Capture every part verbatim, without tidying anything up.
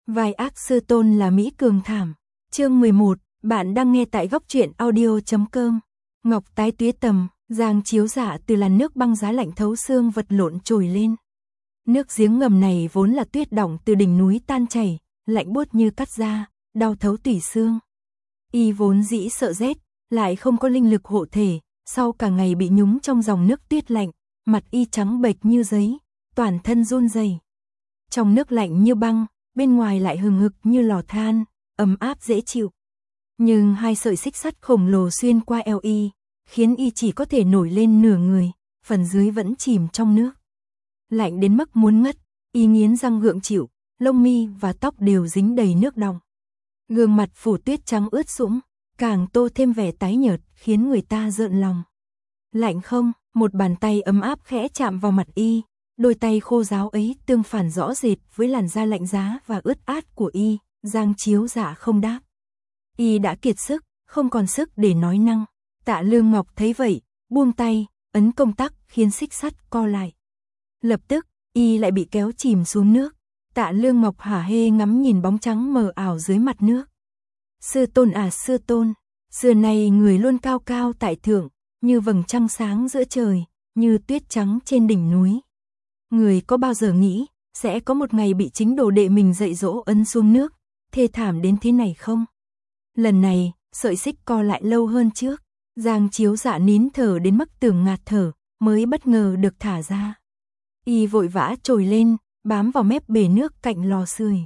Vai ác sư tôn là Mỹ Cường thảm. Chương mười một, bạn đang nghe tại góc truyện audio chấm com. Ngọc tái tuế tầm, Giang Chiếu Dạ từ làn nước băng giá lạnh thấu xương vật lộn trồi lên. Nước giếng ngầm này vốn là tuyết đọng từ đỉnh núi tan chảy, lạnh buốt như cắt da, đau thấu tủy xương. Y vốn dĩ sợ rét, lại không có linh lực hộ thể, sau cả ngày bị nhúng trong dòng nước tuyết lạnh, mặt y trắng bệch như giấy, toàn thân run rẩy. Trong nước lạnh như băng, bên ngoài lại hừng hực như lò than, ấm áp dễ chịu. Nhưng hai sợi xích sắt khổng lồ xuyên qua eo y, khiến y chỉ có thể nổi lên nửa người, phần dưới vẫn chìm trong nước. Lạnh đến mức muốn ngất, y nghiến răng gượng chịu, lông mi và tóc đều dính đầy nước đọng. Gương mặt phủ tuyết trắng ướt sũng, càng tô thêm vẻ tái nhợt, khiến người ta rợn lòng. Lạnh không? Một bàn tay ấm áp khẽ chạm vào mặt y, đôi tay khô ráo ấy tương phản rõ rệt với làn da lạnh giá và ướt át của y. Giang Chiếu Dạ không đáp. Y đã kiệt sức, không còn sức để nói năng. Tạ Lương Ngọc thấy vậy, buông tay, ấn công tắc khiến xích sắt co lại. Lập tức, y lại bị kéo chìm xuống nước. Tạ Lương Ngọc hả hê ngắm nhìn bóng trắng mờ ảo dưới mặt nước. Sư tôn à sư tôn, xưa nay người luôn cao cao tại thượng, như vầng trăng sáng giữa trời, như tuyết trắng trên đỉnh núi. Người có bao giờ nghĩ, sẽ có một ngày bị chính đồ đệ mình dạy dỗ ấn xuống nước, thê thảm đến thế này không? Lần này, sợi xích co lại lâu hơn trước, Giang Chiếu Dạ nín thở đến mức tưởng ngạt thở, mới bất ngờ được thả ra. Y vội vã trồi lên, bám vào mép bể nước cạnh lò sưởi.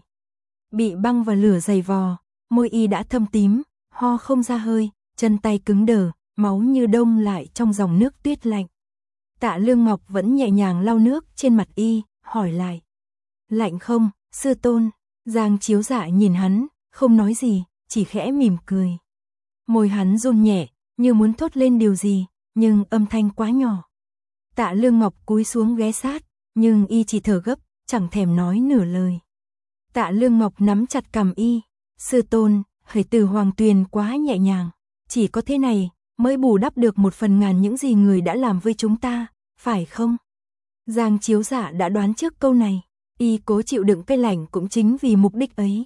Bị băng và lửa dày vò, môi y đã thâm tím, ho không ra hơi, chân tay cứng đờ, máu như đông lại trong dòng nước tuyết lạnh. Tạ Lương Ngọc vẫn nhẹ nhàng lau nước trên mặt y, hỏi lại. Lạnh không, sư tôn? Giang Chiếu Dạ nhìn hắn, không nói gì, chỉ khẽ mỉm cười. Môi hắn run nhẹ, như muốn thốt lên điều gì, nhưng âm thanh quá nhỏ. Tạ Lương Ngọc cúi xuống ghé sát, nhưng y chỉ thở gấp, chẳng thèm nói nửa lời. Tạ Lương Ngọc nắm chặt cằm y. Sư tôn, hỡi từ Hoàng Tuyền quá nhẹ nhàng. Chỉ có thế này, mới bù đắp được một phần ngàn những gì người đã làm với chúng ta, phải không? Giang Chiếu Dạ đã đoán trước câu này. Y cố chịu đựng cái lạnh cũng chính vì mục đích ấy.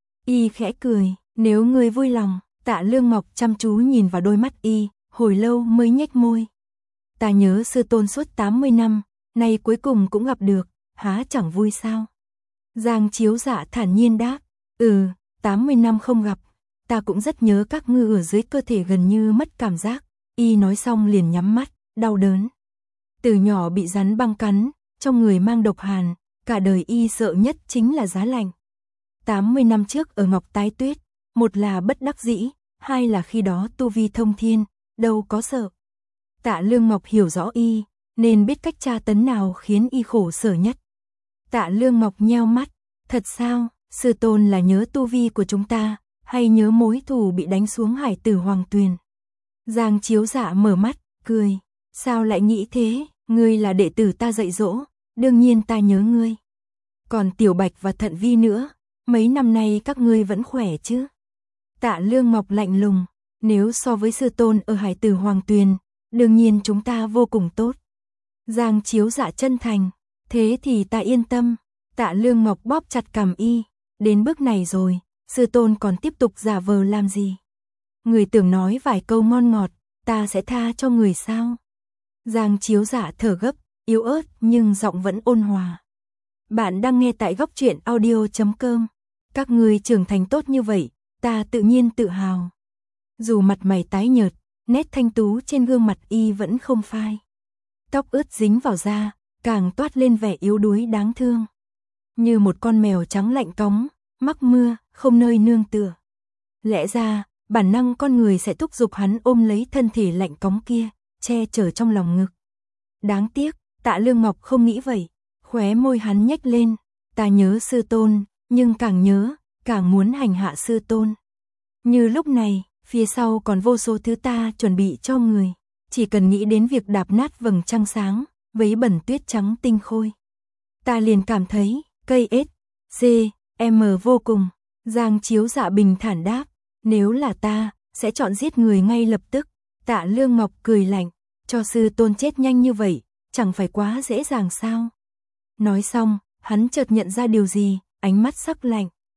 Y khẽ cười, nếu ngươi vui lòng. Tạ Lương Ngọc chăm chú nhìn vào đôi mắt y, hồi lâu mới nhếch môi. Ta nhớ sư tôn suốt tám mươi năm, nay cuối cùng cũng gặp được, há chẳng vui sao? Giang Chiếu Dạ thản nhiên đáp, ừ, tám mươi năm không gặp, ta cũng rất nhớ các ngươi ở dưới cơ thể gần như mất cảm giác. Y nói xong liền nhắm mắt, đau đớn. Từ nhỏ bị rắn băng cắn, trong người mang độc hàn, cả đời y sợ nhất chính là giá lạnh. tám mươi năm trước ở Ngọc Tái Tuyết, một là bất đắc dĩ, hai là khi đó tu vi thông thiên, đâu có sợ. Tạ Lương Ngọc hiểu rõ y, nên biết cách tra tấn nào khiến y khổ sở nhất. Tạ Lương Ngọc nheo mắt, thật sao, sư tôn là nhớ tu vi của chúng ta, hay nhớ mối thù bị đánh xuống hải tử Hoàng Tuyền? Giang Chiếu Dạ mở mắt, cười, sao lại nghĩ thế, ngươi là đệ tử ta dạy dỗ, đương nhiên ta nhớ ngươi. Còn Tiểu Bạch và Thận Vi nữa, mấy năm nay các ngươi vẫn khỏe chứ? Tạ Lương Ngọc lạnh lùng, nếu so với sư tôn ở hải tử Hoàng Tuyền, đương nhiên chúng ta vô cùng tốt. Giang Chiếu Dạ chân thành, thế thì ta yên tâm. Tạ Lương Ngọc bóp chặt cằm y, đến bước này rồi, sư tôn còn tiếp tục giả vờ làm gì? Người tưởng nói vài câu ngon ngọt, ta sẽ tha cho người sao? Giang Chiếu Dạ thở gấp, yếu ớt nhưng giọng vẫn ôn hòa. Bạn đang nghe tại góc truyện audio chấm com. Các ngươi trưởng thành tốt như vậy, ta tự nhiên tự hào. Dù mặt mày tái nhợt, nét thanh tú trên gương mặt y vẫn không phai. Tóc ướt dính vào da, càng toát lên vẻ yếu đuối đáng thương. Như một con mèo trắng lạnh cóng, mắc mưa, không nơi nương tựa. Lẽ ra, bản năng con người sẽ thúc giục hắn ôm lấy thân thể lạnh cóng kia, che chở trong lòng ngực. Đáng tiếc, Tạ Lương Ngọc không nghĩ vậy. Khóe môi hắn nhếch lên, ta nhớ sư tôn, nhưng càng nhớ, càng muốn hành hạ sư tôn. Như lúc này, phía sau còn vô số thứ ta chuẩn bị cho người. Chỉ cần nghĩ đến việc đạp nát vầng trăng sáng, vấy bẩn tuyết trắng tinh khôi. Ta liền cảm thấy, cây ết, dê, em vô cùng. Giang Chiếu Dạ bình thản đáp, nếu là ta, sẽ chọn giết người ngay lập tức. Tạ Lương Ngọc cười lạnh, cho sư tôn chết nhanh như vậy, chẳng phải quá dễ dàng sao? Nói xong, hắn chợt nhận ra điều gì, ánh mắt sắc lạnh.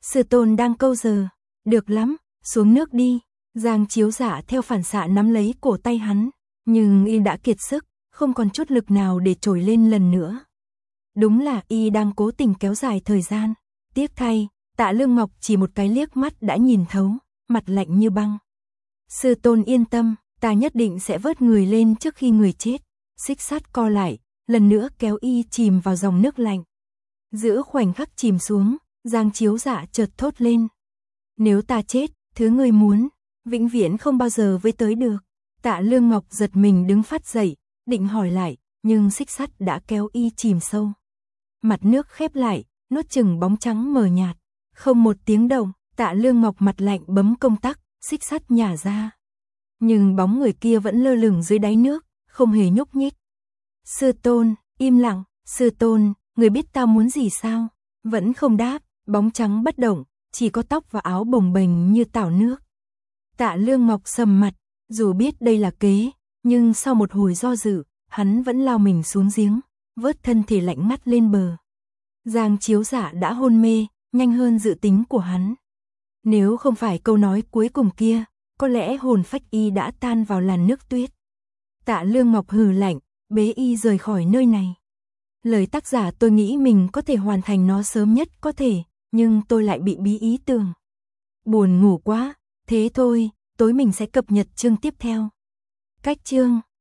Sư tôn đang câu giờ. Được lắm, xuống nước đi. Giang Chiếu Dạ theo phản xạ nắm lấy cổ tay hắn, nhưng y đã kiệt sức, không còn chút lực nào để trồi lên lần nữa. Đúng là y đang cố tình kéo dài thời gian. Tiếc thay, Tạ Lương Ngọc chỉ một cái liếc mắt đã nhìn thấu, mặt lạnh như băng. Sư tôn yên tâm, ta nhất định sẽ vớt người lên trước khi người chết. Xích sắt co lại, lần nữa kéo y chìm vào dòng nước lạnh. Giữa khoảnh khắc chìm xuống, Giang Chiếu Dạ chợt thốt lên. Nếu ta chết, thứ người muốn, vĩnh viễn không bao giờ với tới được. Tạ Lương Ngọc giật mình đứng phát dậy, định hỏi lại, nhưng xích sắt đã kéo y chìm sâu. Mặt nước khép lại, nuốt chừng bóng trắng mờ nhạt. Không một tiếng động, Tạ Lương Ngọc mặt lạnh bấm công tắc, xích sắt nhả ra. Nhưng bóng người kia vẫn lơ lửng dưới đáy nước, không hề nhúc nhích. Sư tôn, im lặng, sư tôn, người biết tao muốn gì sao? Vẫn không đáp, bóng trắng bất động, chỉ có tóc và áo bồng bềnh như tảo nước. Tạ Lương Ngọc sầm mặt, dù biết đây là kế, nhưng sau một hồi do dự, hắn vẫn lao mình xuống giếng, vớt thân thể lạnh ngắt lên bờ. Giang Chiếu Dạ đã hôn mê, nhanh hơn dự tính của hắn. Nếu không phải câu nói cuối cùng kia, có lẽ hồn phách y đã tan vào làn nước tuyết. Tạ Lương Ngọc hừ lạnh, bế y rời khỏi nơi này. Lời tác giả tôi nghĩ mình có thể hoàn thành nó sớm nhất có thể, nhưng tôi lại bị bí ý tưởng. Buồn ngủ quá, thế thôi, tối mình sẽ cập nhật chương tiếp theo. Cách chương